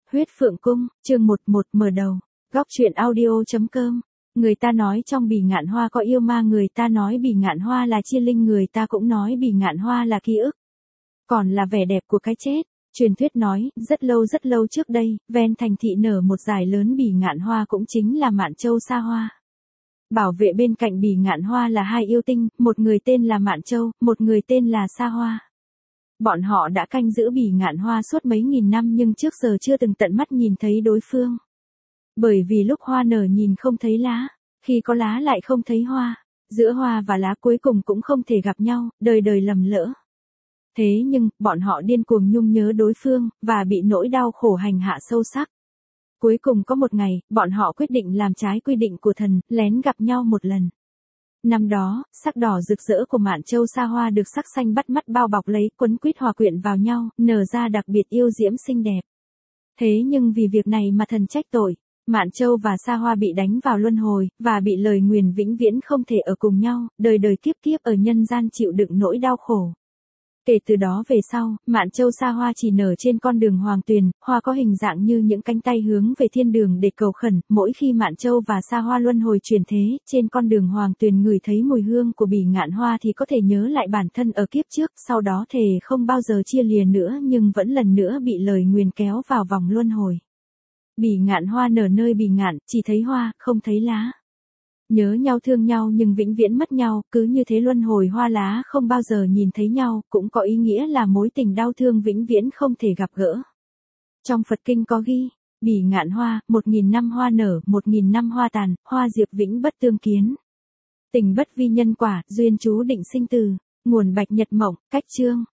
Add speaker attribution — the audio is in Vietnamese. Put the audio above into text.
Speaker 1: Huyết Phượng Cung, chương 11 mở đầu. Góc truyện audio.com. Người ta nói trong Bỉ Ngạn Hoa có yêu ma, người ta nói Bỉ Ngạn Hoa là chia linh, người ta cũng nói Bỉ Ngạn Hoa là ký ức. Còn là vẻ đẹp của cái chết. Truyền thuyết nói, rất lâu trước đây, ven thành thị nở một dải lớn Bỉ Ngạn Hoa, cũng chính là Mạn Châu Sa Hoa. Bảo vệ bên cạnh Bỉ Ngạn Hoa là hai yêu tinh, một người tên là Mạn Châu, một người tên là Sa Hoa. Bọn họ đã canh giữ Bỉ Ngạn Hoa suốt mấy nghìn năm nhưng trước giờ chưa từng tận mắt nhìn thấy đối phương. Bởi vì lúc hoa nở nhìn không thấy lá, khi có lá lại không thấy hoa, giữa hoa và lá cuối cùng cũng không thể gặp nhau, đời đời lầm lỡ. Thế nhưng, bọn họ điên cuồng nhung nhớ đối phương, và bị nỗi đau khổ hành hạ sâu sắc. Cuối cùng có một ngày, bọn họ quyết định làm trái quy định của thần, lén gặp nhau một lần. Năm đó, sắc đỏ rực rỡ của Mạn Châu Sa Hoa được sắc xanh bắt mắt bao bọc lấy, quấn quýt hòa quyện vào nhau, nở ra đặc biệt yêu diễm xinh đẹp. Thế nhưng vì việc này mà thần trách tội, Mạn Châu và Sa Hoa bị đánh vào luân hồi, và bị lời nguyền vĩnh viễn không thể ở cùng nhau, đời đời kiếp kiếp ở nhân gian chịu đựng nỗi đau khổ. Kể từ đó về sau, Mạn Châu Sa Hoa chỉ nở trên con đường Hoàng Tuyền, hoa có hình dạng như những cánh tay hướng về thiên đường để cầu khẩn. Mỗi khi Mạn Châu và Sa Hoa luân hồi chuyển thế, trên con đường Hoàng Tuyền ngửi thấy mùi hương của Bỉ Ngạn Hoa thì có thể nhớ lại bản thân ở kiếp trước, sau đó thề không bao giờ chia lìa nữa, nhưng vẫn lần nữa bị lời nguyền kéo vào vòng luân hồi. Bỉ Ngạn Hoa nở nơi Bỉ Ngạn, chỉ thấy hoa, không thấy lá. Nhớ nhau thương nhau nhưng vĩnh viễn mất nhau, cứ như thế luân hồi hoa lá không bao giờ nhìn thấy nhau, cũng có ý nghĩa là mối tình đau thương vĩnh viễn không thể gặp gỡ. Trong Phật Kinh có ghi, Bỉ Ngạn Hoa, 1000 năm hoa nở, 1000 năm hoa tàn, hoa diệp vĩnh bất tương kiến. Tình bất vi nhân quả, duyên chú định sinh từ, nguồn Bạch Nhật Mộng, cách chương.